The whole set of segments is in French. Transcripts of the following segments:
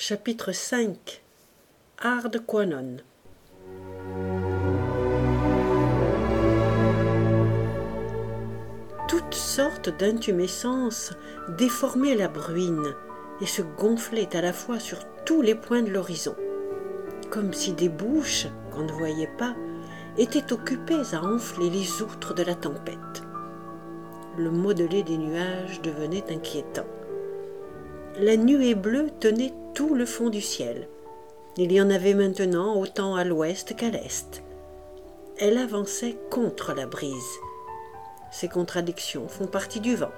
Chapitre 5 Ardquanon. Toutes sortes d'intumescences déformaient la bruine et se gonflaient à la fois sur tous les points de l'horizon, comme si des bouches, qu'on ne voyait pas, étaient occupées à enfler les outres de la tempête. Le modelé des nuages devenait inquiétant. La nuée bleue tenait tout le fond du ciel. Il y en avait maintenant autant à l'ouest qu'à l'est. Elle avançait contre la brise. Ces contradictions font partie du vent.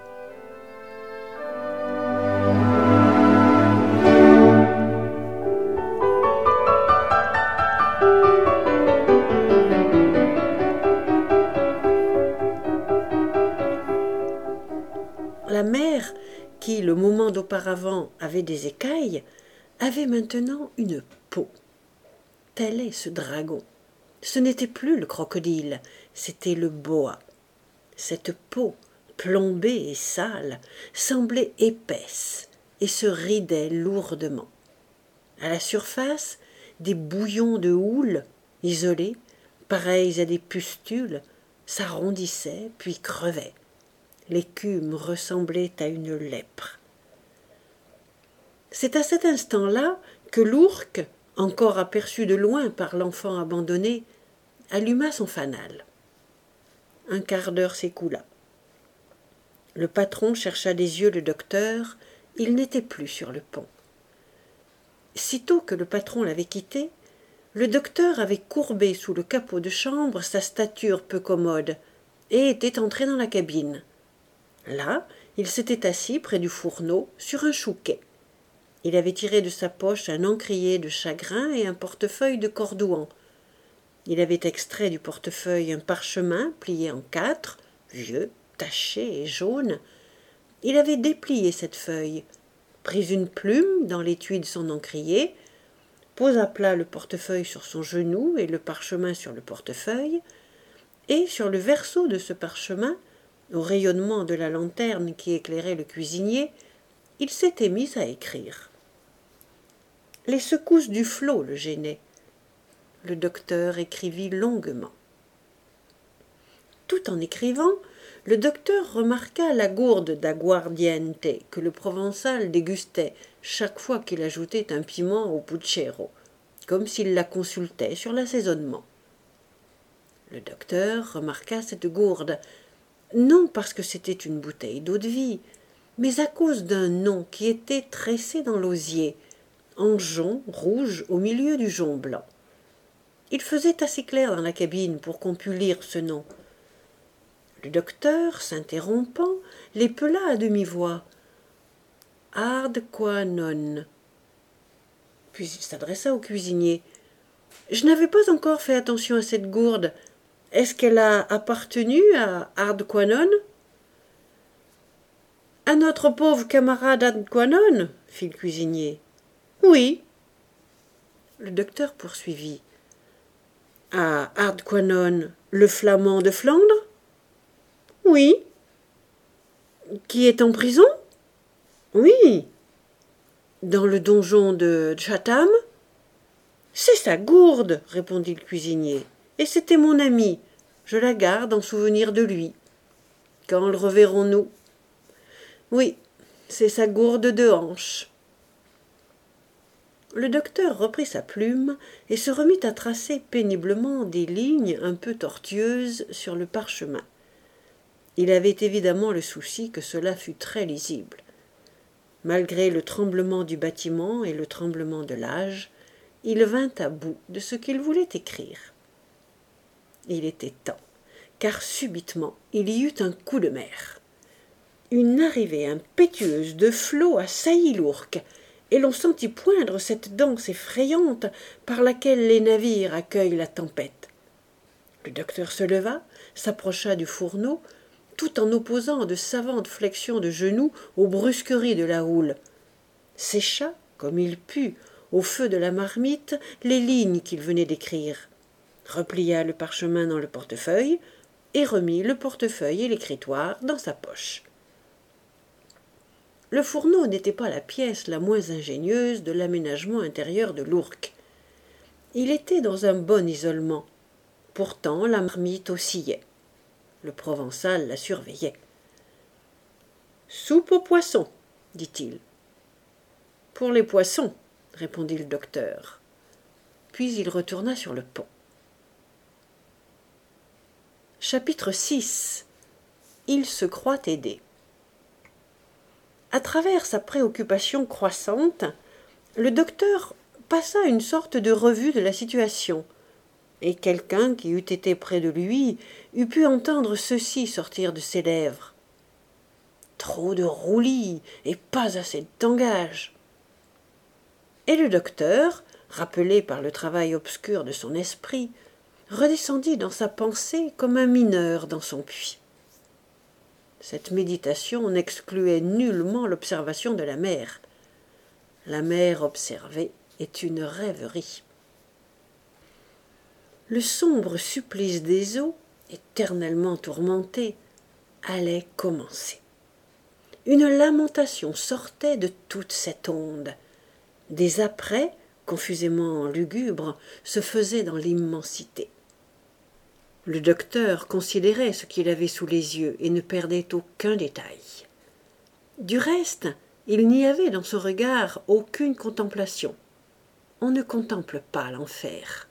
La mer, qui le moment d'auparavant avait des écailles, avait maintenant une peau. Tel est ce dragon. Ce n'était plus le crocodile, c'était le boa. Cette peau, plombée et sale, semblait épaisse et se ridait lourdement. À la surface, des bouillons de houle, isolés, pareils à des pustules, s'arrondissaient puis crevaient. L'écume ressemblait à une lèpre. C'est à cet instant-là que l'ourque, encore aperçu de loin par l'enfant abandonné, alluma son fanal. Un quart d'heure s'écoula. Le patron chercha des yeux le docteur, il n'était plus sur le pont. Sitôt que le patron l'avait quitté, le docteur avait courbé sous le capot de chambre sa stature peu commode et était entré dans la cabine. Là, il s'était assis près du fourneau, sur un chouquet. Il avait tiré de sa poche un encrier de chagrin et un portefeuille de cordouan. Il avait extrait du portefeuille un parchemin plié en 4, vieux, taché et jaune. Il avait déplié cette feuille, pris une plume dans l'étui de son encrier, pose à plat le portefeuille sur son genou et le parchemin sur le portefeuille, et sur le verso de ce parchemin, au rayonnement de la lanterne qui éclairait le cuisinier, il s'était mis à écrire. Les secousses du flot le gênaient. Le docteur écrivit longuement. Tout en écrivant, le docteur remarqua la gourde d'aguardiente que le provençal dégustait chaque fois qu'il ajoutait un piment au puchero, comme s'il la consultait sur l'assaisonnement. Le docteur remarqua cette gourde, non parce que c'était une bouteille d'eau-de-vie, mais à cause d'un nom qui était tressé dans l'osier, en jonc rouge au milieu du jonc blanc. Il faisait assez clair dans la cabine pour qu'on pût lire ce nom. Le docteur, s'interrompant, l'épela à demi-voix. « Ardquanon » Puis il s'adressa au cuisinier. « Je n'avais pas encore fait attention à cette gourde. Est-ce qu'elle a appartenu à Ardquanon ?»« À notre pauvre camarade Ardquanon » fit le cuisinier. « Oui. » Le docteur poursuivit. « À Ardquanon, le flamand de Flandre ?»« Oui. »« Qui est en prison ?»« Oui. »« Dans le donjon de Chatham ?»« C'est sa gourde, » répondit le cuisinier. « Et c'était mon ami. Je la garde en souvenir de lui. Quand le reverrons-nous ? Oui, c'est sa gourde de hanche. » Le docteur reprit sa plume et se remit à tracer péniblement des lignes un peu tortueuses sur le parchemin. Il avait évidemment le souci que cela fût très lisible. Malgré le tremblement du bâtiment et le tremblement de l'âge, il vint à bout de ce qu'il voulait écrire. Il était temps, car subitement il y eut un coup de mer. Une arrivée impétueuse de flot assaillit l'ourque, et l'on sentit poindre cette danse effrayante par laquelle les navires accueillent la tempête. Le docteur se leva, s'approcha du fourneau, tout en opposant de savantes flexions de genoux aux brusqueries de la houle, sécha, comme il put, au feu de la marmite, les lignes qu'il venait d'écrire, replia le parchemin dans le portefeuille et remit le portefeuille et l'écritoire dans sa poche. Le fourneau n'était pas la pièce la moins ingénieuse de l'aménagement intérieur de l'Ourcq. Il était dans un bon isolement. Pourtant, la marmite oscillait. Le Provençal la surveillait. « Soupe aux poissons, dit-il. « Pour les poissons, répondit le docteur. Puis il retourna sur le pont. Chapitre 6. Il se croit aidé. À travers sa préoccupation croissante, le docteur passa une sorte de revue de la situation, et quelqu'un qui eût été près de lui eût pu entendre ceci sortir de ses lèvres. Trop de roulis et pas assez de tangage. Et le docteur, rappelé par le travail obscur de son esprit, redescendit dans sa pensée comme un mineur dans son puits. Cette méditation n'excluait nullement l'observation de la mer. La mer observée est une rêverie. Le sombre supplice des eaux, éternellement tourmentées, allait commencer. Une lamentation sortait de toute cette onde. Des apprêts, confusément lugubres, se faisaient dans l'immensité. Le docteur considérait ce qu'il avait sous les yeux et ne perdait aucun détail. Du reste, il n'y avait dans ce regard aucune contemplation. On ne contemple pas l'enfer.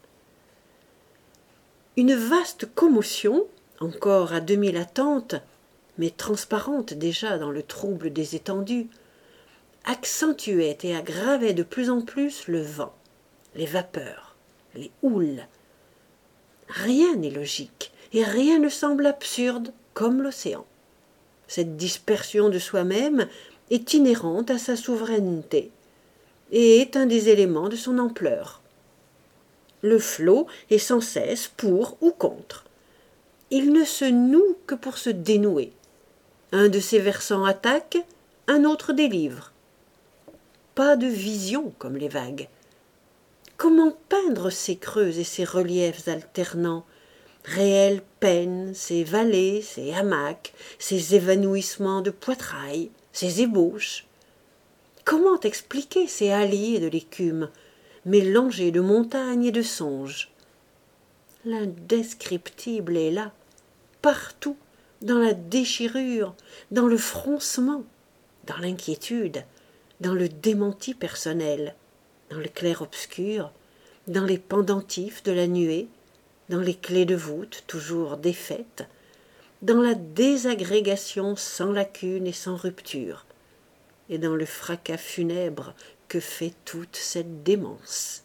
Une vaste commotion, encore à demi latente, mais transparente déjà dans le trouble des étendues, accentuait et aggravait de plus en plus le vent, les vapeurs, les houles. Rien n'est logique et rien ne semble absurde comme l'océan. Cette dispersion de soi-même est inhérente à sa souveraineté et est un des éléments de son ampleur. Le flot est sans cesse pour ou contre. Il ne se noue que pour se dénouer. Un de ses versants attaque, un autre délivre. Pas de vision comme les vagues. Comment peindre ces creux et ces reliefs alternants, réelles peines, ces vallées, ces hamacs, ces évanouissements de poitrail, ces ébauches? Comment expliquer ces halliers de l'écume, mélangés de montagnes et de songes? L'indescriptible est là, partout, dans la déchirure, dans le froncement, dans l'inquiétude, dans le démenti personnel, dans le clair-obscur, dans les pendentifs de la nuée, dans les clés de voûte toujours défaites, dans la désagrégation sans lacune et sans rupture, et dans le fracas funèbre que fait toute cette démence.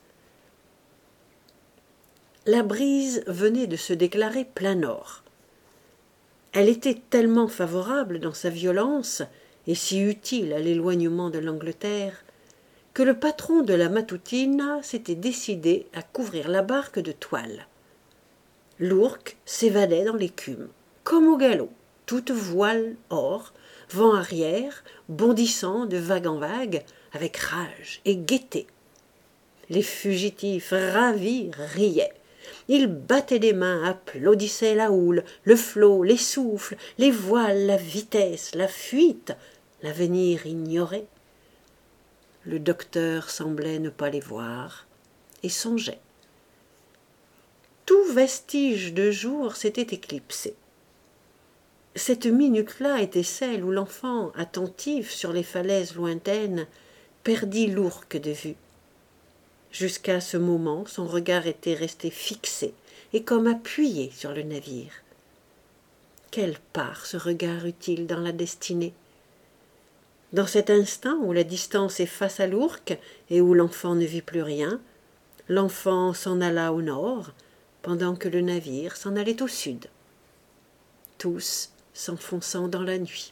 La brise venait de se déclarer plein nord. Elle était tellement favorable dans sa violence et si utile à l'éloignement de l'Angleterre que le patron de la Matutina s'était décidé à couvrir la barque de toile. L'Ourcq s'évadait dans l'écume, comme au galop, toute voile hors, vent arrière, bondissant de vague en vague, avec rage et gaieté. Les fugitifs ravis riaient. Ils battaient des mains, applaudissaient la houle, le flot, les souffles, les voiles, la vitesse, la fuite, l'avenir ignoré. Le docteur semblait ne pas les voir et songeait. Tout vestige de jour s'était éclipsé. Cette minute-là était celle où l'enfant, attentif sur les falaises lointaines, perdit l'Ourcq de vue. Jusqu'à ce moment, son regard était resté fixé et comme appuyé sur le navire. Quelle part ce regard eut-il dans la destinée? Dans cet instant où la distance est face à l'Ourcq et où l'enfant ne vit plus rien, l'enfant s'en alla au nord, pendant que le navire s'en allait au sud, tous s'enfonçant dans la nuit.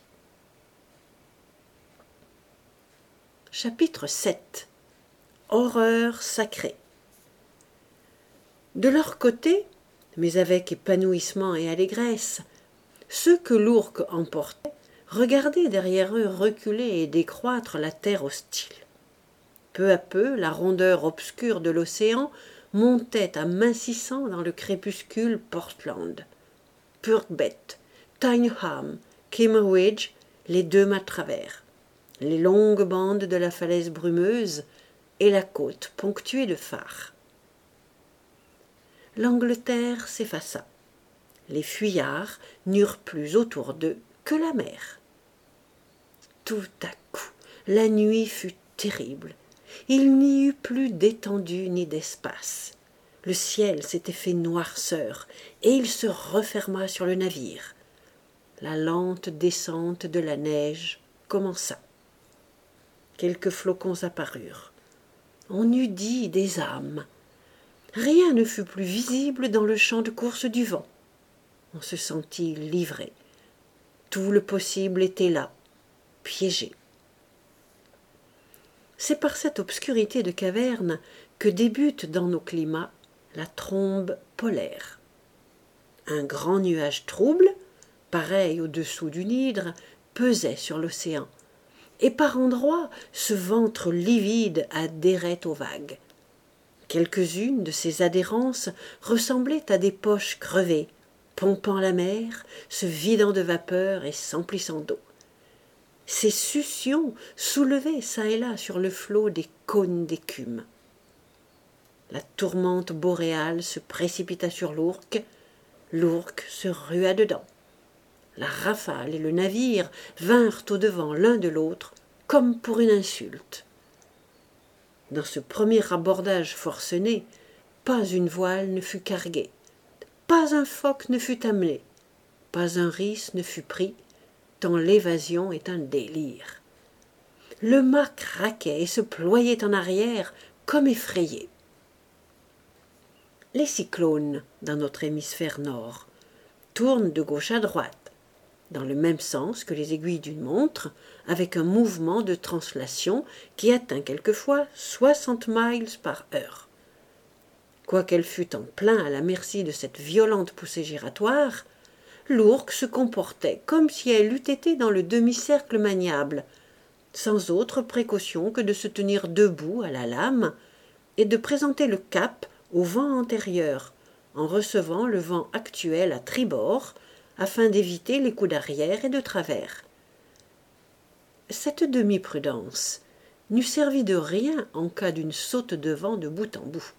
Chapitre 7. Horreur sacrée. De leur côté, mais avec épanouissement et allégresse, ceux que l'Ourcq emportait regardaient derrière eux reculer et décroître la terre hostile. Peu à peu, la rondeur obscure de l'océan montait amincissant dans le crépuscule Portland. Purbeck, Tyneham, Kimmeridge, les deux mâts de travers. les longues bandes de la falaise brumeuse et la côte ponctuée de phares. L'Angleterre s'effaça. Les fuyards n'eurent plus autour d'eux que la mer. Tout à coup, la nuit fut terrible. Il n'y eut plus d'étendue ni d'espace. Le ciel s'était fait noirceur, et il se referma sur le navire. La lente descente de la neige commença. Quelques flocons apparurent. On eût dit des âmes. Rien ne fut plus visible dans le champ de course du vent. On se sentit livré. Tout le possible était là, piégé. C'est par cette obscurité de caverne que débute dans nos climats la trombe polaire. Un grand nuage trouble, pareil au-dessous d'une hydre, pesait sur l'océan, et par endroits ce ventre livide adhérait aux vagues. Quelques-unes de ces adhérences ressemblaient à des poches crevées, pompant la mer, se vidant de vapeur et s'emplissant d'eau. Ces succions soulevaient çà et là sur le flot des cônes d'écume. La tourmente boréale se précipita sur l'Ourcq. L'Ourcq se rua dedans. La rafale et le navire vinrent au-devant l'un de l'autre, comme pour une insulte. Dans ce premier abordage forcené, pas une voile ne fut carguée, pas un foc ne fut amené, pas un ris ne fut pris, tant l'évasion est un délire. Le mât craquait et se ployait en arrière comme effrayé. Les cyclones, dans notre hémisphère nord, tournent de gauche à droite, dans le même sens que les aiguilles d'une montre, avec un mouvement de translation qui atteint quelquefois 60 miles par heure. Quoiqu'elle fût en plein à la merci de cette violente poussée giratoire, l'Ourcq se comportait comme si elle eût été dans le demi-cercle maniable, sans autre précaution que de se tenir debout à la lame et de présenter le cap au vent antérieur, en recevant le vent actuel à tribord, afin d'éviter les coups d'arrière et de travers. Cette demi-prudence n'eût servi de rien en cas d'une saute de vent de bout en bout.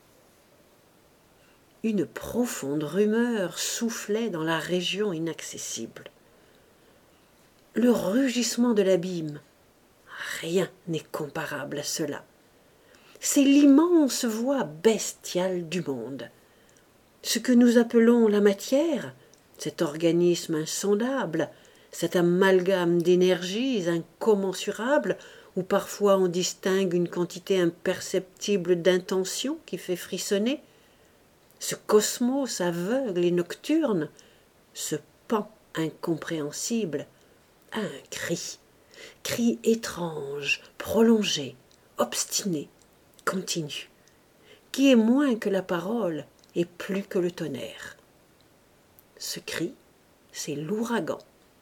Une profonde rumeur soufflait dans la région inaccessible. Le rugissement de l'abîme, rien n'est comparable à cela. C'est l'immense voix bestiale du monde. Ce que nous appelons la matière, cet organisme insondable, cet amalgame d'énergies incommensurables, où parfois on distingue une quantité imperceptible d'intention qui fait frissonner, ce cosmos aveugle et nocturne, ce pan incompréhensible, a un cri étrange, prolongé, obstiné, continu, qui est moins que la parole et plus que le tonnerre. Ce cri, c'est l'ouragan.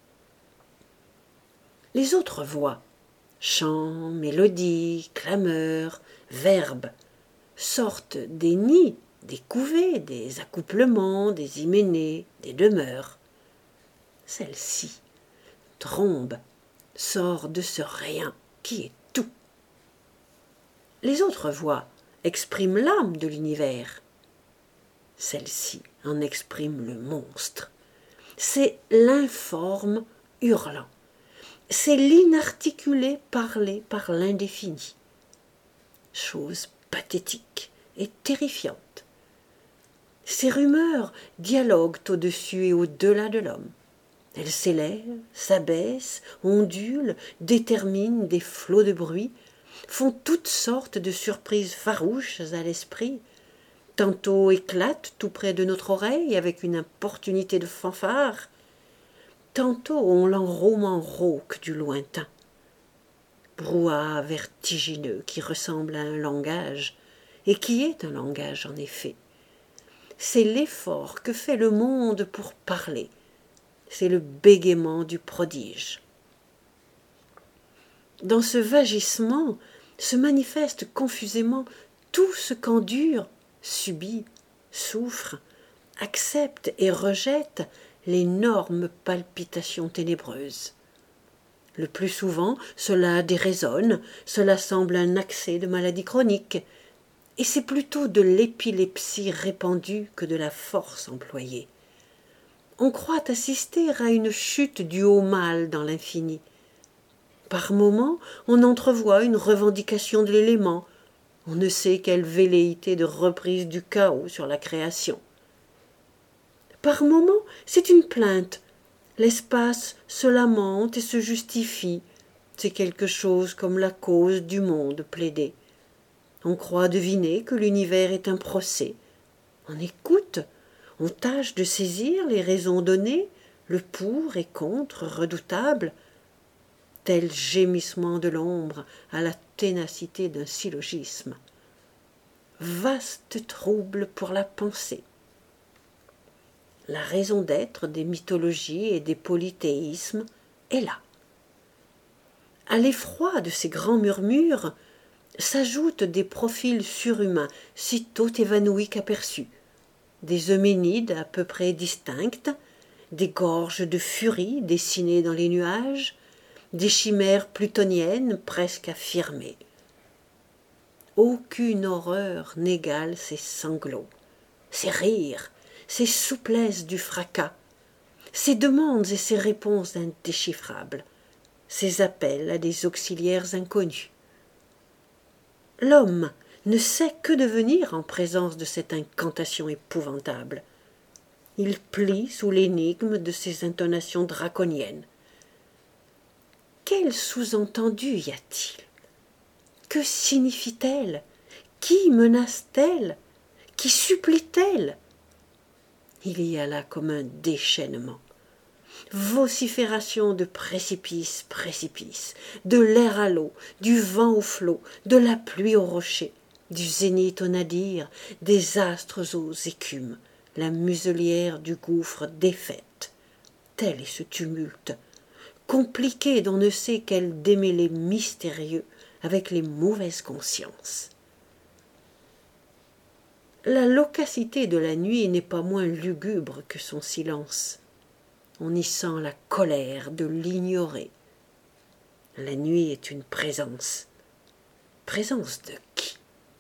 Les autres voix, chants, mélodies, clameurs, verbes, sortent des nids, des couvées, des accouplements, des hyménées, des demeures. Celle-ci, trombe, sort de ce rien qui est tout. Les autres voix expriment l'âme de l'univers. Celle-ci en exprime le monstre. C'est l'informe hurlant. C'est l'inarticulé parlé par l'indéfini. Chose pathétique et terrifiante. Ces rumeurs dialoguent au-dessus et au-delà de l'homme. Elles s'élèvent, s'abaissent, ondulent, déterminent des flots de bruit, font toutes sortes de surprises farouches à l'esprit, tantôt éclatent tout près de notre oreille avec une importunité de fanfare, tantôt on l'enrôme rauque du lointain. Brouhaha vertigineux qui ressemble à un langage, et qui est un langage en effet. C'est l'effort que fait le monde pour parler, c'est le bégaiement du prodige. Dans ce vagissement se manifeste confusément tout ce qu'endure, subit, souffre, accepte et rejette l'énorme palpitation ténébreuse. Le plus souvent, cela déraisonne, cela semble un accès de maladie chronique, et c'est plutôt de l'épilepsie répandue que de la force employée. On croit assister à une chute du haut mal dans l'infini. Par moments, on entrevoit une revendication de l'élément. On ne sait quelle velléité de reprise du chaos sur la création. Par moments, c'est une plainte. L'espace se lamente et se justifie. C'est quelque chose comme la cause du monde plaidée. On croit deviner que l'univers est un procès. On écoute, on tâche de saisir les raisons données, le pour et contre redoutable, tel gémissement de l'ombre à la ténacité d'un syllogisme. Vaste trouble pour la pensée. La raison d'être des mythologies et des polythéismes est là. À l'effroi de ces grands murmures s'ajoutent des profils surhumains sitôt évanouis qu'aperçus, des homénides à peu près distinctes, des gorges de furie dessinées dans les nuages, des chimères plutoniennes presque affirmées. Aucune horreur n'égale ces sanglots, ces rires, ces souplesses du fracas, ces demandes et ces réponses indéchiffrables, ces appels à des auxiliaires inconnus. L'homme ne sait que devenir en présence de cette incantation épouvantable. Il plie sous l'énigme de ces intonations draconiennes. Quel sous-entendu y a-t-il? Que signifie-t-elle? Qui menace-t-elle? Qui supplie-t-elle? Il y a là comme un déchaînement. Vocifération de précipice, précipice, de l'air à l'eau, du vent au flot, de la pluie au rocher, du zénith au nadir, des astres aux écumes, la muselière du gouffre défaite. Tel est ce tumulte, compliqué d'on ne sait quel démêlé mystérieux avec les mauvaises consciences. La loquacité de la nuit n'est pas moins lugubre que son silence. On y sent la colère de l'ignorer. La nuit est une présence. Présence de qui?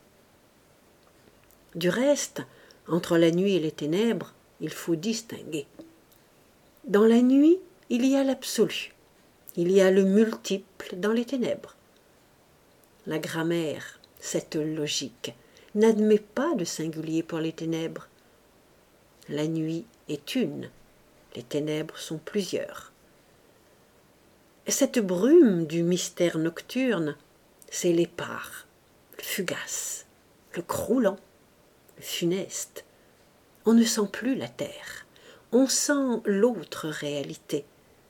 Du reste, entre la nuit et les ténèbres, il faut distinguer. Dans la nuit, il y a l'absolu. Il y a le multiple dans les ténèbres. La grammaire, cette logique, n'admet pas de singulier pour les ténèbres. La nuit est une. Les ténèbres sont plusieurs. Cette brume du mystère nocturne, c'est l'épars, le fugace, le croulant, le funeste. On ne sent plus la terre, on sent l'autre réalité.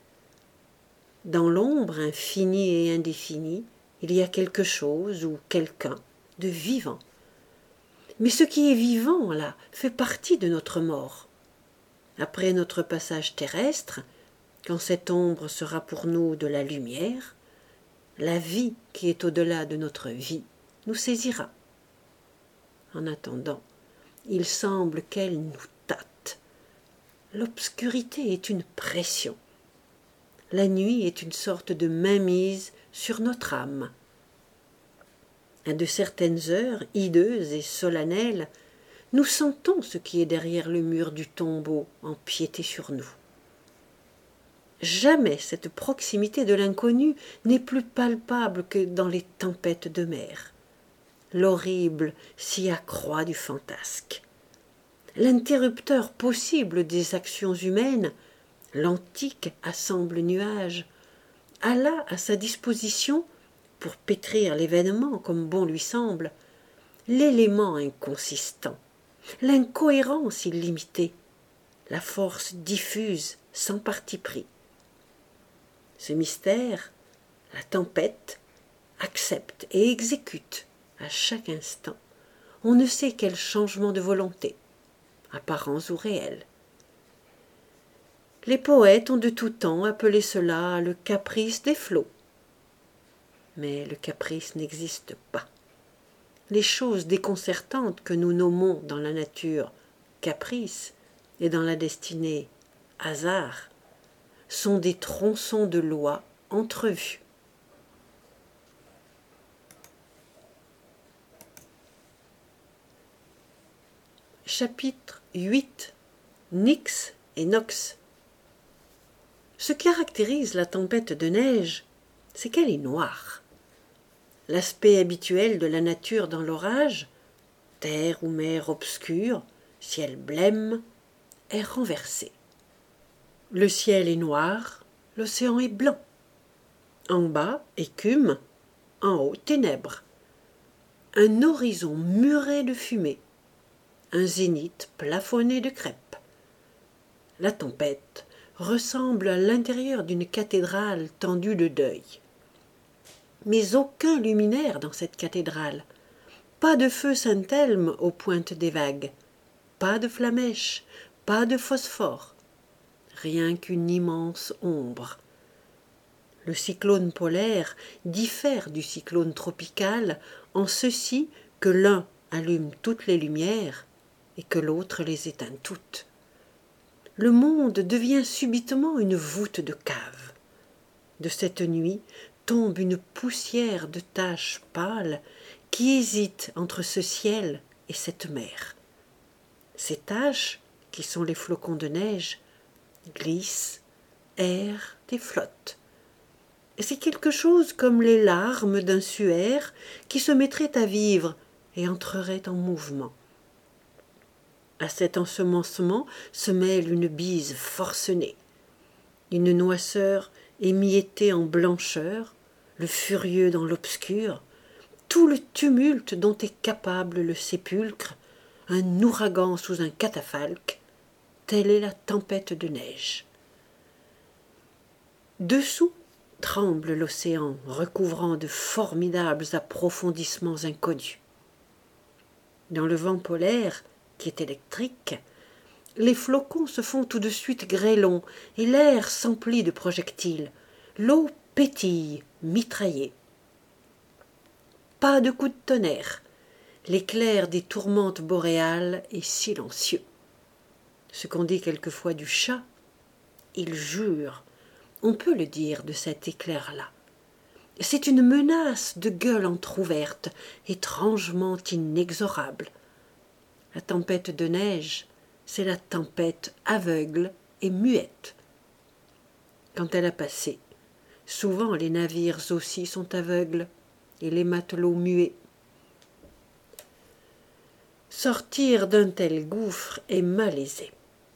Dans l'ombre infinie et indéfinie, il y a quelque chose ou quelqu'un de vivant. Mais ce qui est vivant, là, fait partie de notre mort. Après notre passage terrestre, quand cette ombre sera pour nous de la lumière, la vie qui est au-delà de notre vie nous saisira. En attendant, il semble qu'elle nous tâte. L'obscurité est une pression. La nuit est une sorte de mainmise sur notre âme. À de certaines heures hideuses et solennelles, nous sentons ce qui est derrière le mur du tombeau empiéter sur nous. Jamais cette proximité de l'inconnu n'est plus palpable que dans les tempêtes de mer. L'horrible s'y accroît du fantasque. L'interrupteur possible des actions humaines, l'antique assemble-nuage, a là à sa disposition, pour pétrir l'événement comme bon lui semble, l'élément inconsistant, l'incohérence illimitée, la force diffuse sans parti pris. Ce mystère, la tempête, accepte et exécute à chaque instant on ne sait quel changement de volonté, apparents ou réels. Les poètes ont de tout temps appelé cela le caprice des flots. Mais le caprice n'existe pas. Les choses déconcertantes que nous nommons dans la nature caprice et dans la destinée hasard sont des tronçons de loi entrevue. Chapitre 8. Nyx et Nox. Ce qui caractérise la tempête de neige, c'est qu'elle est noire. L'aspect habituel de la nature dans l'orage, terre ou mer obscure, ciel blême, est renversé. Le ciel est noir, l'océan est blanc. En bas, écume, en haut, ténèbres. Un horizon muré de fumée, un zénith plafonné de crêpes. La tempête ressemble à l'intérieur d'une cathédrale tendue de deuil. Mais aucun luminaire dans cette cathédrale, pas de feu Saint-Elme aux pointes des vagues, pas de flamèche, pas de phosphore, rien qu'une immense ombre. Le cyclone polaire diffère du cyclone tropical en ceci que l'un allume toutes les lumières et que l'autre les éteint toutes. Le monde devient subitement une voûte de cave. De cette nuit tombe une poussière de taches pâles qui hésitent entre ce ciel et cette mer. Ces taches, qui sont les flocons de neige, glissent, errent et flottent. Et c'est quelque chose comme les larmes d'un suaire qui se mettrait à vivre et entrerait en mouvement. À cet ensemencement se mêle une bise forcenée, une noisseur émiettée en blancheur, le furieux dans l'obscur, tout le tumulte dont est capable le sépulcre, un ouragan sous un catafalque, telle est la tempête de neige. Dessous tremble l'océan, recouvrant de formidables approfondissements inconnus. Dans le vent polaire, qui est électrique, les flocons se font tout de suite grêlons et l'air s'emplit de projectiles. L'eau pétille, mitraillée. Pas de coup de tonnerre. L'éclair des tourmentes boréales est silencieux. Ce qu'on dit quelquefois du chat, il jure. On peut le dire de cet éclair-là. C'est une menace de gueule entr'ouverte, étrangement inexorable. La tempête de neige, c'est la tempête aveugle et muette. Quand elle a passé, souvent les navires aussi sont aveugles et les matelots muets. Sortir d'un tel gouffre est malaisé.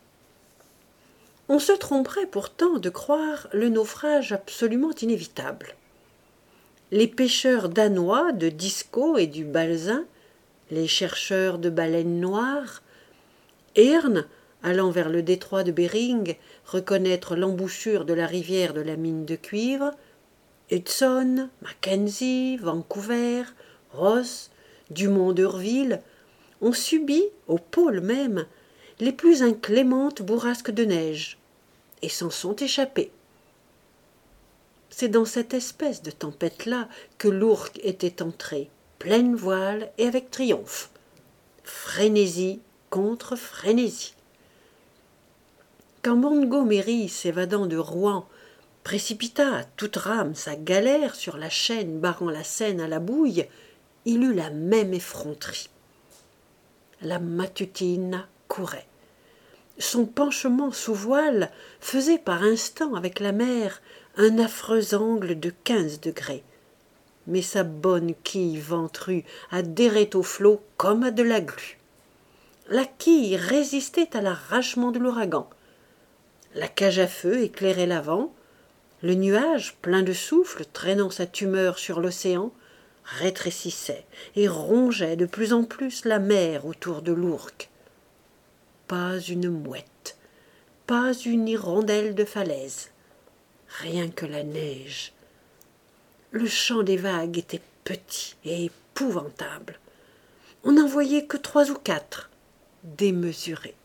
On se tromperait pourtant de croire le naufrage absolument inévitable. Les pêcheurs danois de Disco et du Balzin, les chercheurs de baleines noires, Hearne, allant vers le détroit de Bering, reconnaître l'embouchure de la rivière de la mine de cuivre, Hudson, Mackenzie, Vancouver, Ross, Dumont d'Urville ont subi, au pôle même, les plus inclémentes bourrasques de neige, et s'en sont échappés. C'est dans cette espèce de tempête-là que l'Ourcq était entré, pleine voile et avec triomphe. Frénésie contre frénésie. Quand Montgomery, s'évadant de Rouen, précipita à toute rame sa galère sur la chaîne barrant la Seine à la bouille, il eut la même effronterie. La Matutine courait. Son penchement sous voile faisait par instant avec la mer un affreux angle de 15 degrés. Mais sa bonne quille ventrue adhérait au flot comme à de la glu. La quille résistait à l'arrachement de l'ouragan. La cage à feu éclairait l'avant. Le nuage, plein de souffle, traînant sa tumeur sur l'océan, rétrécissait et rongeait de plus en plus la mer autour de l'Ourcq. Pas une mouette, pas une hirondelle de falaise, rien que la neige. Le chant des vagues était petit et épouvantable. On n'en voyait que 3 ou 4, démesurés.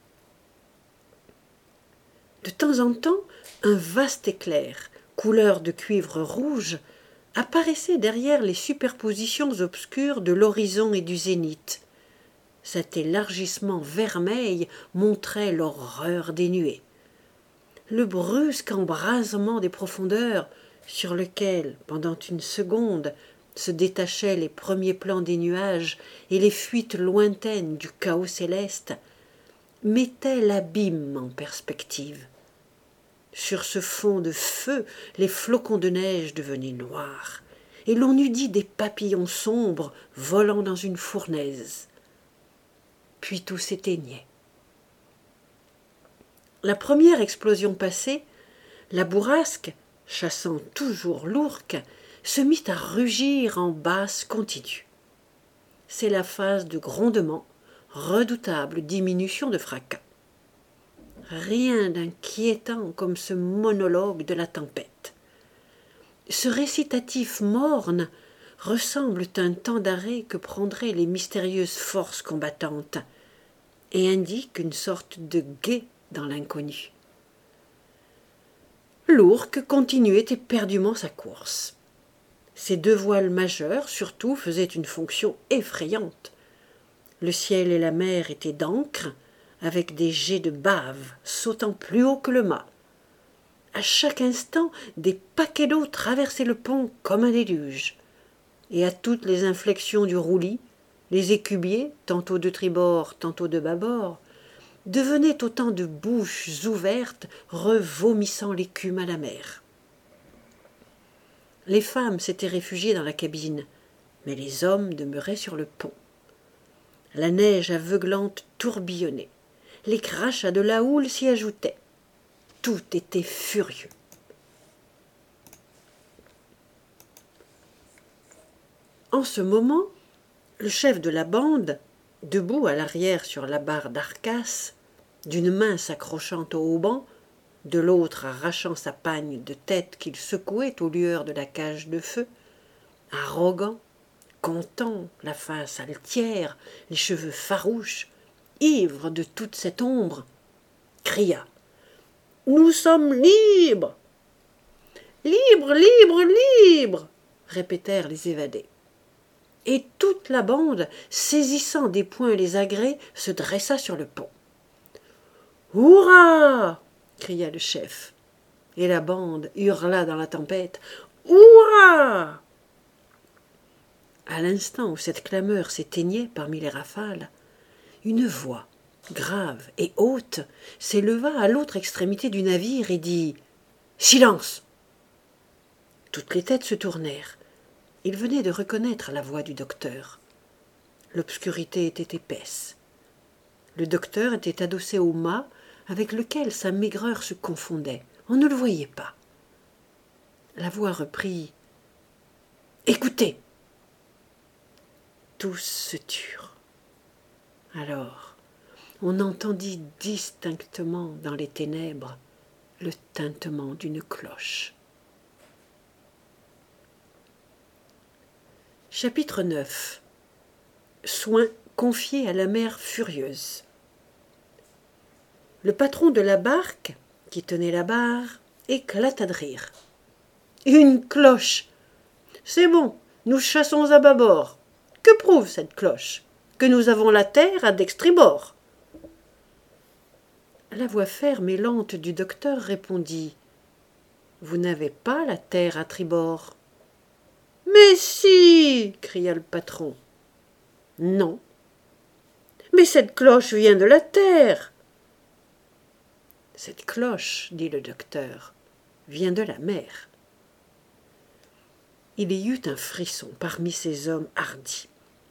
De temps en temps, un vaste éclair, couleur de cuivre rouge, apparaissait derrière les superpositions obscures de l'horizon et du zénith. Cet élargissement vermeil montrait l'horreur des nuées. Le brusque embrasement des profondeurs sur lequel, pendant une seconde, se détachaient les premiers plans des nuages et les fuites lointaines du chaos céleste, mettait l'abîme en perspective. Sur ce fond de feu, les flocons de neige devenaient noirs, et l'on eût dit des papillons sombres volant dans une fournaise. Puis tout s'éteignait. La première explosion passée, la bourrasque, chassant toujours l'ourque, se mit à rugir en basse continue. C'est la phase de grondement, redoutable diminution de fracas. Rien d'inquiétant comme ce monologue de la tempête. Ce récitatif morne ressemble à un temps d'arrêt que prendraient les mystérieuses forces combattantes et indique une sorte de guet dans l'inconnu. L'ourque continuait éperdument sa course. Ses deux voiles majeures, surtout, faisaient une fonction effrayante. Le ciel et la mer étaient d'encre, avec des jets de bave sautant plus haut que le mât. À chaque instant, des paquets d'eau traversaient le pont comme un déluge. Et à toutes les inflexions du roulis, les écubiers, tantôt de tribord, tantôt de bâbord, devenaient autant de bouches ouvertes revomissant l'écume à la mer. Les femmes s'étaient réfugiées dans la cabine, mais les hommes demeuraient sur le pont. La neige aveuglante tourbillonnait. Les crachats de la houle s'y ajoutaient. Tout était furieux. En ce moment, le chef de la bande, debout à l'arrière sur la barre d'Arcas, d'une main s'accrochant au haubans, de l'autre arrachant sa pagne de tête qu'il secouait aux lueurs de la cage de feu, arrogant, content, la face altière, les cheveux farouches, ivre de toute cette ombre, cria « Nous sommes libres !»« Libres, libres, libres !» répétèrent les évadés. Et toute la bande, saisissant des poings les agrès, se dressa sur le pont. « Hurrah !» cria le chef. Et la bande hurla dans la tempête « Hurrah !» À l'instant où cette clameur s'éteignait parmi les rafales, une voix, grave et haute, s'éleva à l'autre extrémité du navire et dit « Silence !» Toutes les têtes se tournèrent. Ils venaient de reconnaître la voix du docteur. L'obscurité était épaisse. Le docteur était adossé au mât avec lequel sa maigreur se confondait. On ne le voyait pas. La voix reprit « Écoutez !» Tous se turent. Alors, on entendit distinctement dans les ténèbres le tintement d'une cloche. Chapitre 9. Soins confiés à la mer furieuse. Le patron de la barque, qui tenait la barre, éclata de rire. « Une cloche ! C'est bon, nous chassons à bâbord. Que prouve cette cloche ? Que nous avons la terre à dextribord. » La voix ferme et lente du docteur répondit « Vous n'avez pas la terre à tribord. »« Mais si !» cria le patron. « Non. »« Mais cette cloche vient de la terre. » « Cette cloche, dit le docteur, vient de la mer. » Il y eut un frisson parmi ces hommes hardis.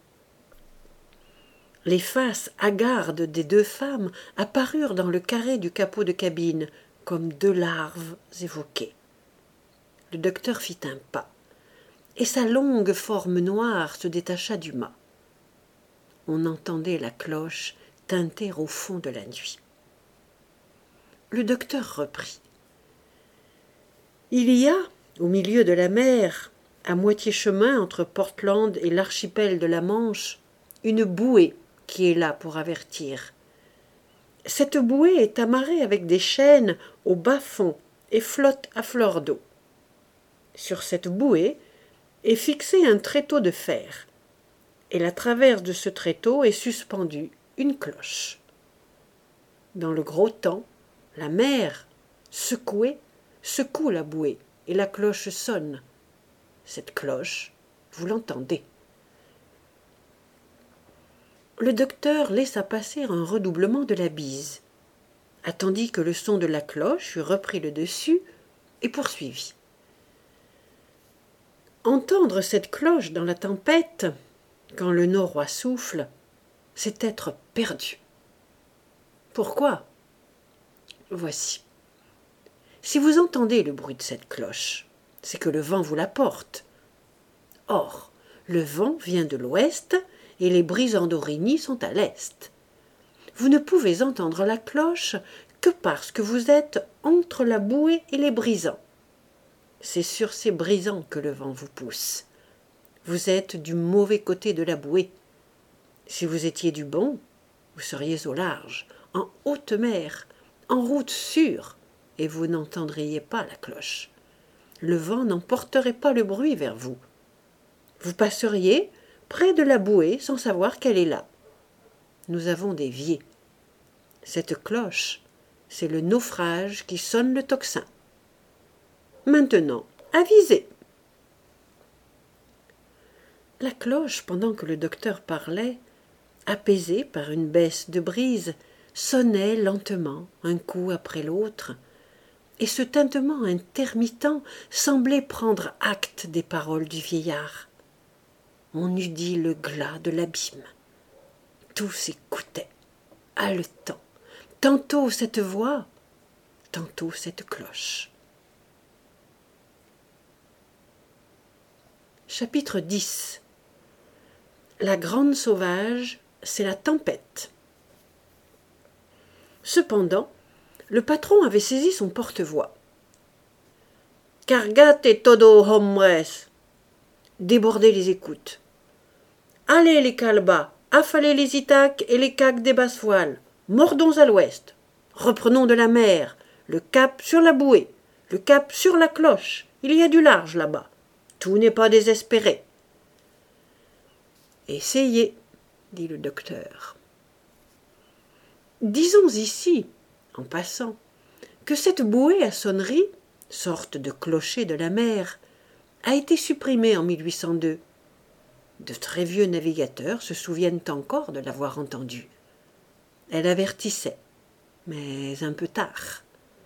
Les faces hagardes des deux femmes apparurent dans le carré du capot de cabine, comme deux larves évoquées. Le docteur fit un pas, et sa longue forme noire se détacha du mât. On entendait la cloche tinter au fond de la nuit. Le docteur reprit. Il y a, au milieu de la mer, à moitié chemin entre Portland et l'archipel de la Manche, une bouée qui est là pour avertir. Cette bouée est amarrée avec des chaînes au bas-fond et flotte à fleur d'eau. Sur cette bouée est fixé un tréteau de fer, et la traverse de ce tréteau est suspendue une cloche. Dans le gros temps, la mer, secouée, secoue la bouée et la cloche sonne. Cette cloche, vous l'entendez. Le docteur laissa passer un redoublement de la bise, attendit que le son de la cloche eût repris le dessus et poursuivit. Entendre cette cloche dans la tempête, quand le noroît souffle, c'est être perdu. Pourquoi ? Voici. Si vous entendez le bruit de cette cloche, c'est que le vent vous la porte. Or, le vent vient de l'ouest et les brisants d'Aurigny sont à l'est. Vous ne pouvez entendre la cloche que parce que vous êtes entre la bouée et les brisants. C'est sur ces brisants que le vent vous pousse. Vous êtes du mauvais côté de la bouée. Si vous étiez du bon, vous seriez au large, en haute mer, en route sûre, et vous n'entendriez pas la cloche. Le vent n'emporterait pas le bruit vers vous. Vous passeriez près de la bouée sans savoir qu'elle est là. Nous avons dévié. Cette cloche, c'est le naufrage qui sonne le tocsin. Maintenant, avisez. La cloche, pendant que le docteur parlait, apaisée par une baisse de brise, sonnait lentement, un coup après l'autre, et ce tintement intermittent semblait prendre acte des paroles du vieillard. On eût dit le glas de l'abîme. Tout s'écoutait, haletant, tantôt cette voix, tantôt cette cloche. Chapitre 10. La grande sauvage, c'est la tempête. Cependant, le patron avait saisi son porte-voix. « Cargate todo hombres » débordait les écoutes. « Allez les calbas, affalez les itaques et les caques des basses voiles, mordons à l'ouest, reprenons de la mer, le cap sur la bouée, le cap sur la cloche, il y a du large là-bas, tout n'est pas désespéré. » « Essayez, dit le docteur. Disons ici, en passant, que cette bouée à sonnerie, sorte de clocher de la mer, a été supprimée en 1802. De très vieux navigateurs se souviennent encore de l'avoir entendue. Elle avertissait, mais un peu tard.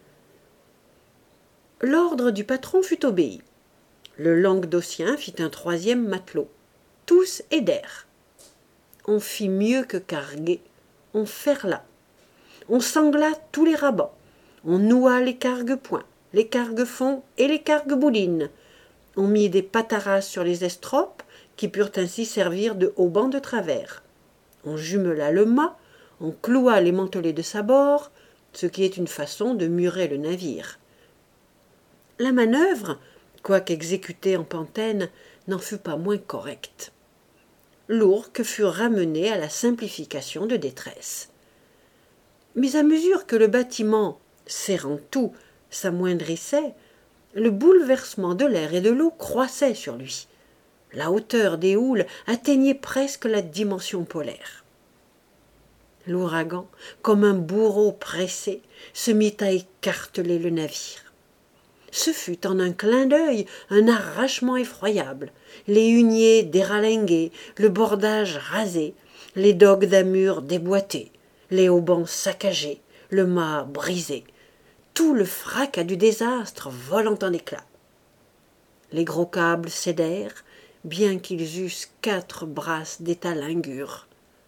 L'ordre du patron fut obéi. Le Languedocien fit un troisième matelot. Tous aidèrent. On fit mieux que carguer, on ferla. On sangla tous les rabans. On noua les cargue-poings, les cargue-fonds et les cargue-boulines. On mit des pataras sur les estropes, qui purent ainsi servir de haubans de travers. On jumela le mât, on cloua les mantelets de sabord, ce qui est une façon de murer le navire. La manœuvre, quoique exécutée en pentaine, n'en fut pas moins correcte. L'ourque fut ramené à la simplification de détresse. Mais à mesure que le bâtiment, serrant tout, s'amoindrissait, le bouleversement de l'air et de l'eau croissait sur lui. La hauteur des houles atteignait presque la dimension polaire. L'ouragan, comme un bourreau pressé, se mit à écarteler le navire. Ce fut en un clin d'œil un arrachement effroyable, les huniers déralingués, le bordage rasé, les dogues d'amures déboîtées, les haubans saccagés, le mât brisé, tout le fracas du désastre volant en éclats. Les gros câbles cédèrent, bien qu'ils eussent 4 brasses d'étalingure.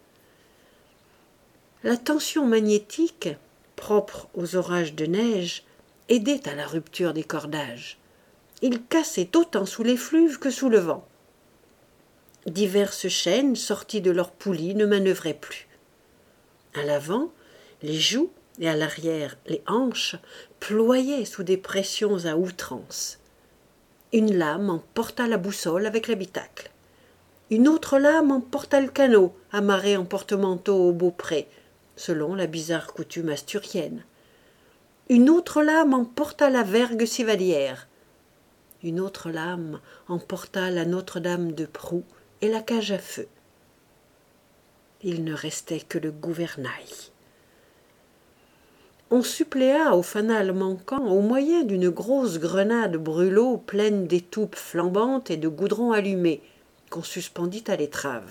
La tension magnétique, propre aux orages de neige, aidait à la rupture des cordages. Ils cassaient autant sous l'effluve que sous le vent. Diverses chaînes sorties de leurs poulies ne manœuvraient plus. À l'avant, les joues et à l'arrière, les hanches ployaient sous des pressions à outrance. Une lame emporta la boussole avec l'habitacle. Une autre lame emporta le canot, amarré en porte-manteau au beaupré, selon la bizarre coutume asturienne. Une autre lame emporta la vergue civalière. Une autre lame emporta la Notre-Dame de proue et la cage à feu. Il ne restait que le gouvernail. On suppléa au fanal manquant au moyen d'une grosse grenade brûlot pleine d'étoupes flambantes et de goudron allumé, qu'on suspendit à l'étrave.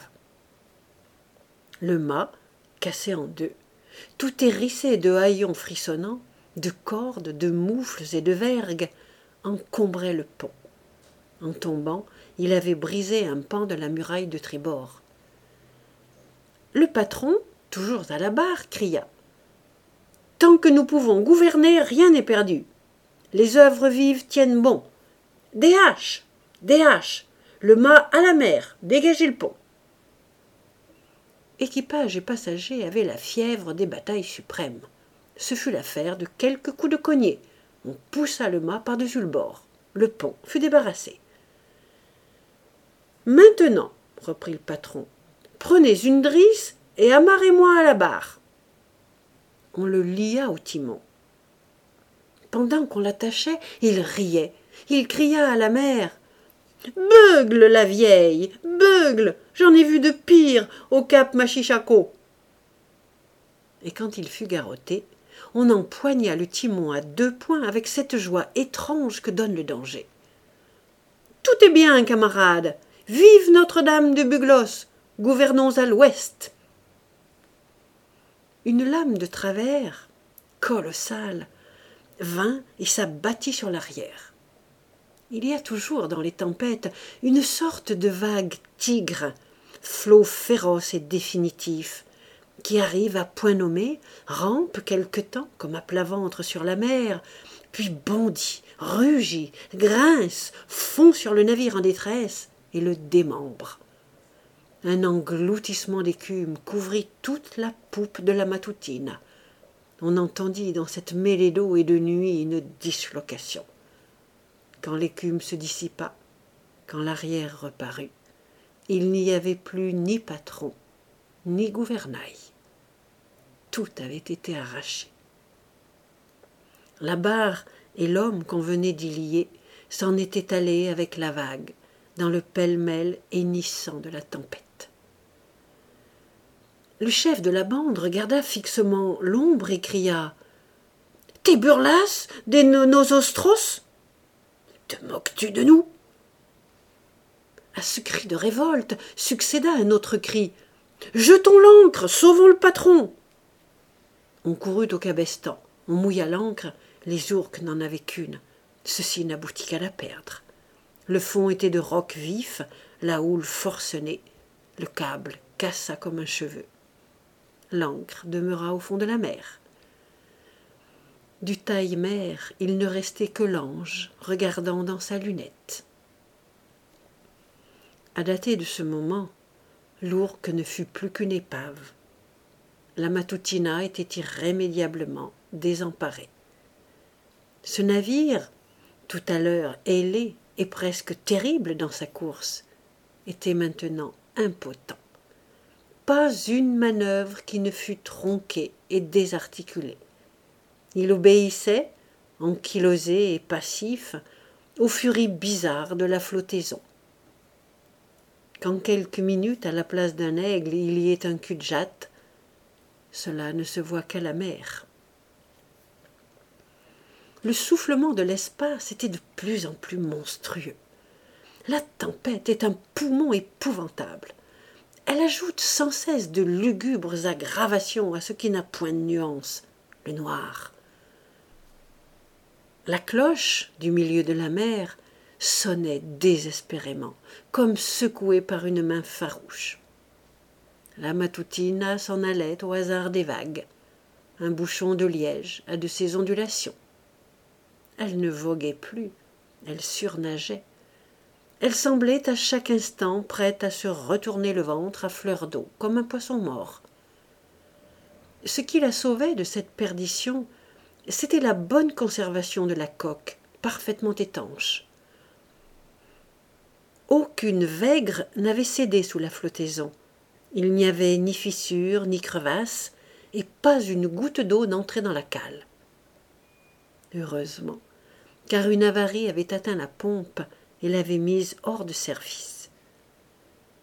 Le mât, cassé en deux, tout hérissé de haillons frissonnants, de cordes, de moufles et de vergues, encombrait le pont. En tombant, il avait brisé un pan de la muraille de tribord. Le patron, toujours à la barre, cria « Tant que nous pouvons gouverner, rien n'est perdu. Les œuvres vives tiennent bon. Des haches, des haches, le mât à la mer, dégagez le pont. » Équipage et passagers avaient la fièvre des batailles suprêmes. Ce fut l'affaire de quelques coups de cognée. On poussa le mât par-dessus le bord. Le pont fut débarrassé. « Maintenant, reprit le patron, prenez une drisse et amarrez-moi à la barre. » On le lia au timon. Pendant qu'on l'attachait, il riait. Il cria à la mère « Beugle, la vieille, beugle, j'en ai vu de pire au cap Machichaco. » Et quand il fut garrotté, on empoigna le timon à 2 poings avec cette joie étrange que donne le danger. « Tout est bien, camarades. Vive Notre-Dame de Bugloss. Gouvernons à l'ouest. » Une lame de travers, colossale, vint et s'abattit sur l'arrière. Il y a toujours dans les tempêtes une sorte de vague tigre, flot féroce et définitif, qui arrive à point nommé, rampe quelque temps comme à plat ventre sur la mer, puis bondit, rugit, grince, fond sur le navire en détresse et le démembre. Un engloutissement d'écume couvrit toute la poupe de la Matutina. On entendit dans cette mêlée d'eau et de nuit une dislocation. Quand l'écume se dissipa, quand l'arrière reparut, il n'y avait plus ni patron, ni gouvernail. Tout avait été arraché. La barre et l'homme qu'on venait d'y lier s'en étaient allés avec la vague, dans le pêle-mêle hennissant de la tempête. Le chef de la bande regarda fixement l'ombre et cria « T'es burlas des nosostros ? Te moques-tu de nous ?» À ce cri de révolte succéda un autre cri « Jetons l'ancre, sauvons le patron !» On courut au cabestan, on mouilla l'ancre, les ourques n'en avaient qu'une. Ceci n'aboutit qu'à la perdre. Le fond était de roc vif, la houle forcenée, le câble cassa comme un cheveu. L'ancre demeura au fond de la mer. Du taille-mer, il ne restait que l'ange, regardant dans sa lunette. À dater de ce moment, l'ourque ne fut plus qu'une épave. La Matutina était irrémédiablement désemparée. Ce navire, tout à l'heure ailé et presque terrible dans sa course, était maintenant impotent. Pas une manœuvre qui ne fût tronquée et désarticulée. Il obéissait, ankylosé et passif, aux furies bizarres de la flottaison. Qu'en quelques minutes, à la place d'un aigle, il y ait un cul-de-jatte, cela ne se voit qu'à la mer. Le soufflement de l'espace était de plus en plus monstrueux. La tempête est un poumon épouvantable. Elle ajoute sans cesse de lugubres aggravations à ce qui n'a point de nuance, le noir. La cloche du milieu de la mer sonnait désespérément, comme secouée par une main farouche. La Matutina s'en allait au hasard des vagues, un bouchon de liège à de ses ondulations. Elle ne voguait plus, elle surnageait. Elle semblait à chaque instant prête à se retourner le ventre à fleur d'eau, comme un poisson mort. Ce qui la sauvait de cette perdition, c'était la bonne conservation de la coque, parfaitement étanche. Aucune vègre n'avait cédé sous la flottaison. Il n'y avait ni fissure, ni crevasse, et pas une goutte d'eau n'entrait dans la cale. Heureusement, car une avarie avait atteint la pompe et l'avait mise hors de service.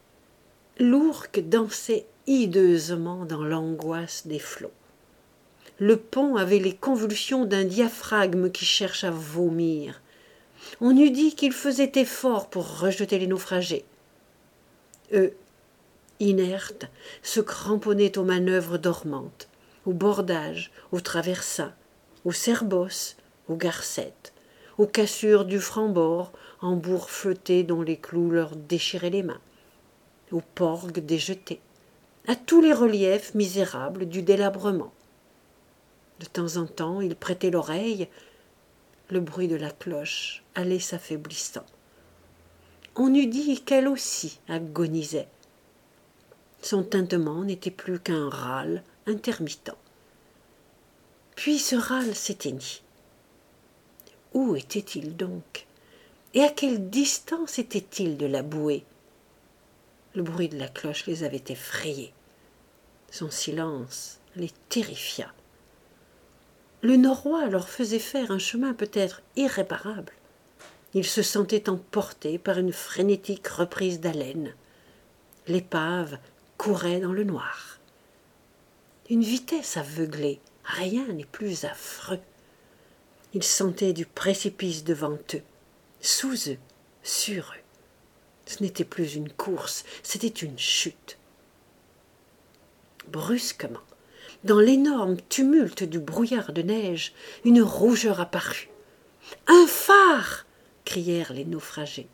L'ourque dansait hideusement dans l'angoisse des flots. Le pont avait les convulsions d'un diaphragme qui cherche à vomir. On eût dit qu'il faisait effort pour rejeter les naufragés. Eux, inertes, se cramponnaient aux manœuvres dormantes, aux bordages, aux traversins, aux cerbosses, aux garcettes, aux cassures du franc-bord en bourre fleuté dont les clous leur déchiraient les mains, aux porgues déjetées, à tous les reliefs misérables du délabrement. De temps en temps, il prêtait l'oreille, le bruit de la cloche allait s'affaiblissant. On eût dit qu'elle aussi agonisait. Son tintement n'était plus qu'un râle intermittent. Puis ce râle s'éteignit. Où était-il donc? Et à quelle distance était-il de la bouée? Le bruit de la cloche les avait effrayés. Son silence les terrifia. Le norouâ leur faisait faire un chemin peut-être irréparable. Ils se sentaient emportés par une frénétique reprise d'haleine. L'épave courait dans le noir. Une vitesse aveuglée, rien n'est plus affreux. Ils sentaient du précipice devant eux, sous eux, sur eux. Ce n'était plus une course, c'était une chute. Brusquement, dans l'énorme tumulte du brouillard de neige, une rougeur apparut. « Un phare !» crièrent les naufragés.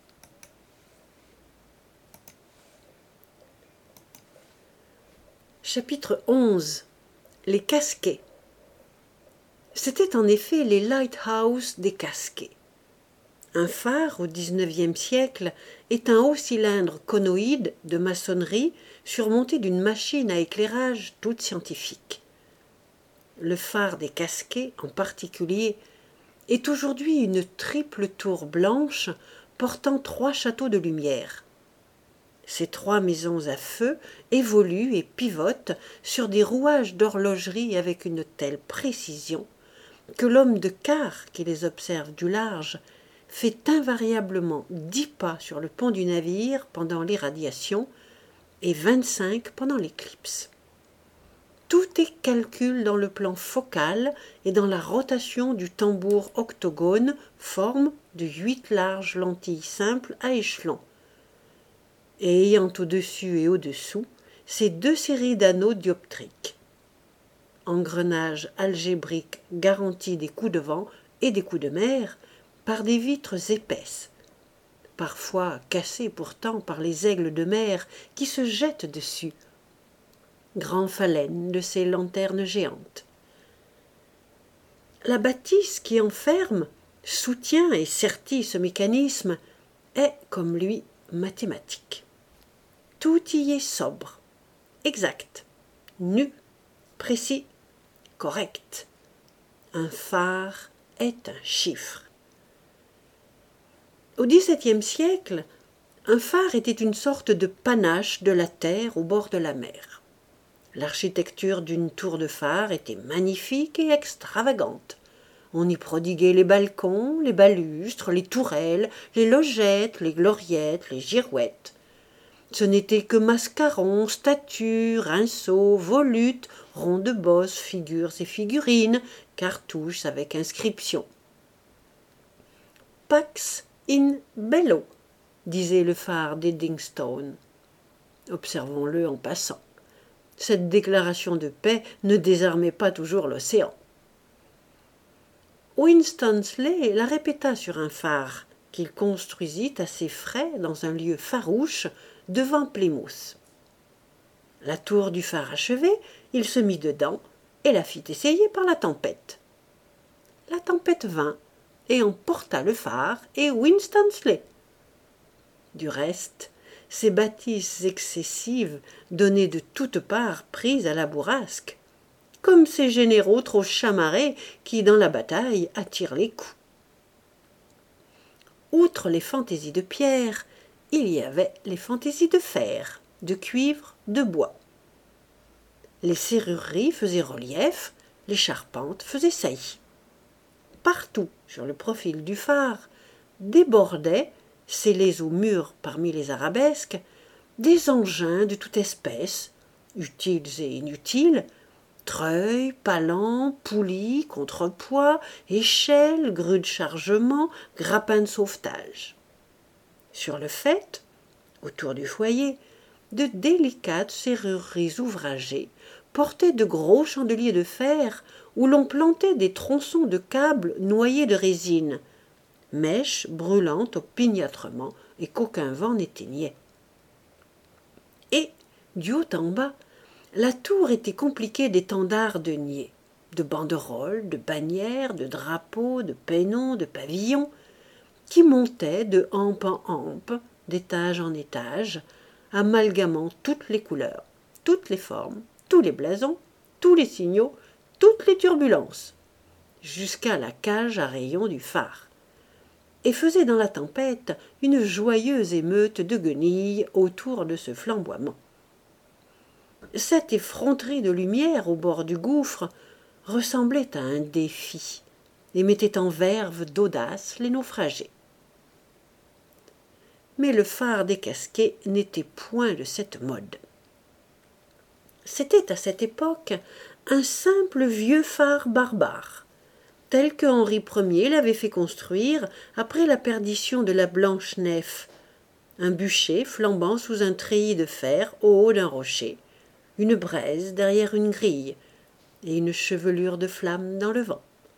Chapitre 11. Les Casquets. C'étaient en effet les lighthouses des Casquets. Un phare au XIXe siècle est un haut cylindre conoïde de maçonnerie surmonté d'une machine à éclairage toute scientifique. Le phare des Casquets, en particulier, est aujourd'hui une triple tour blanche portant 3 châteaux de lumière. Ces 3 maisons à feu évoluent et pivotent sur des rouages d'horlogerie avec une telle précision que l'homme de quart qui les observe du large fait invariablement 10 pas sur le pont du navire pendant l'irradiation et 25 pendant l'éclipse. Tout est calcul dans le plan focal et dans la rotation du tambour octogone, forme de 8 larges lentilles simples à échelons, et ayant au-dessus et au-dessous ces 2 séries d'anneaux dioptriques. Engrenage algébrique garantit des coups de vent et des coups de mer par des vitres épaisses, parfois cassées pourtant par les aigles de mer qui se jettent dessus, grand phalène de ces lanternes géantes. La bâtisse qui enferme, soutient et sertit ce mécanisme est, comme lui, mathématique. Tout y est sobre, exact, nu, précis, correct. Un phare est un chiffre. Au XVIIe siècle, un phare était une sorte de panache de la terre au bord de la mer. L'architecture d'une tour de phare était magnifique et extravagante. On y prodiguait les balcons, les balustres, les tourelles, les logettes, les gloriettes, les girouettes. Ce n'était que mascarons, statues, rinceaux, volutes, ronds de bosse, figures et figurines, cartouches avec inscription. Pax in bello, disait le phare d'Eddingstone. Observons-le en passant. Cette déclaration de paix ne désarmait pas toujours l'océan. Winstanley la répéta sur un phare qu'il construisit à ses frais dans un lieu farouche devant Plymouth. La tour du phare achevée, il se mit dedans et la fit essayer par la tempête. La tempête vint et emporta le phare et Winstanley. Du reste, ces bâtisses excessives donnaient de toutes parts prise à la bourrasque, comme ces généraux trop chamarrés qui, dans la bataille, attirent les coups. Outre les fantaisies de pierre, il y avait les fantaisies de fer, de cuivre, de bois. Les serrureries faisaient relief, les charpentes faisaient saillie. Partout, sur le profil du phare, débordaient, scellés au mur parmi les arabesques, des engins de toute espèce, utiles et inutiles, Treuil, palan, poulie, contrepoids, échelle, grue de chargement, grappin de sauvetage. Sur le faîte, autour du foyer, de délicates serrureries ouvragées portaient de gros chandeliers de fer où l'on plantait des tronçons de câbles noyés de résine, mèches brûlantes opiniâtrement et qu'aucun vent n'éteignait. Et, du haut en bas, la tour était compliquée d'étendards deniers, de banderoles, de bannières, de drapeaux, de pennons, de pavillons, qui montaient de hampe en hampe, d'étage en étage, amalgamant toutes les couleurs, toutes les formes, tous les blasons, tous les signaux, toutes les turbulences, jusqu'à la cage à rayons du phare, et faisaient dans la tempête une joyeuse émeute de guenilles autour de ce flamboiement. Cette effronterie de lumière au bord du gouffre ressemblait à un défi et mettait en verve d'audace les naufragés. Mais le phare décasqué n'était point de cette mode. C'était à cette époque un simple vieux phare barbare, tel que Henri Ier l'avait fait construire après la perdition de la blanche nef, un bûcher flambant sous un treillis de fer au haut d'un rocher, une braise derrière une grille et une chevelure de flammes dans le vent.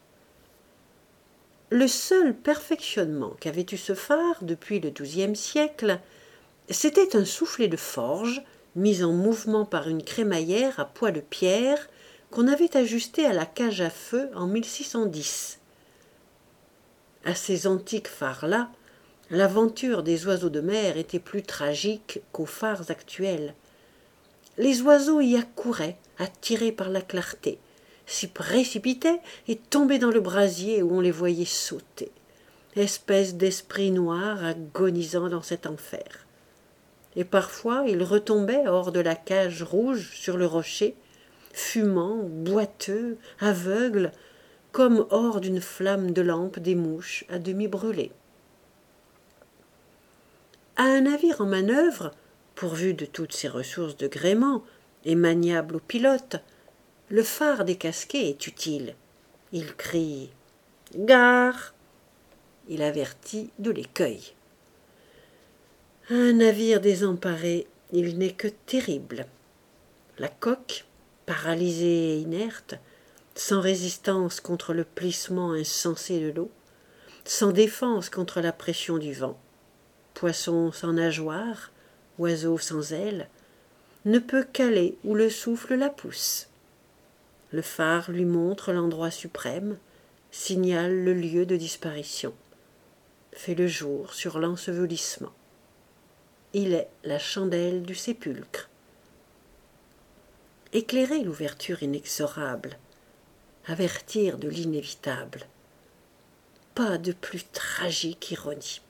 Le seul perfectionnement qu'avait eu ce phare depuis le XIIe siècle, c'était un soufflet de forge mis en mouvement par une crémaillère à poids de pierre qu'on avait ajusté à la cage à feu en 1610. À ces antiques phares-là, l'aventure des oiseaux de mer était plus tragique qu'aux phares actuels. Les oiseaux y accouraient, attirés par la clarté, s'y précipitaient et tombaient dans le brasier où on les voyait sauter, espèce d'esprits noirs agonisant dans cet enfer. Et parfois ils retombaient hors de la cage rouge sur le rocher, fumants, boiteux, aveugles, comme hors d'une flamme de lampe des mouches à demi brûlées. À un navire en manœuvre, pourvu de toutes ses ressources de gréement et maniable au pilote, le phare décasqué est utile. Il crie « Gare !» Il avertit de l'écueil. Un navire désemparé, il n'est que terrible. La coque, paralysée et inerte, sans résistance contre le plissement insensé de l'eau, sans défense contre la pression du vent, poisson sans nageoires, oiseau sans ailes, ne peut qu'aller où le souffle la pousse. Le phare lui montre l'endroit suprême, signale le lieu de disparition, fait le jour sur l'ensevelissement. Il est la chandelle du sépulcre. Éclairer l'ouverture inexorable, avertir de l'inévitable. Pas de plus tragique ironie.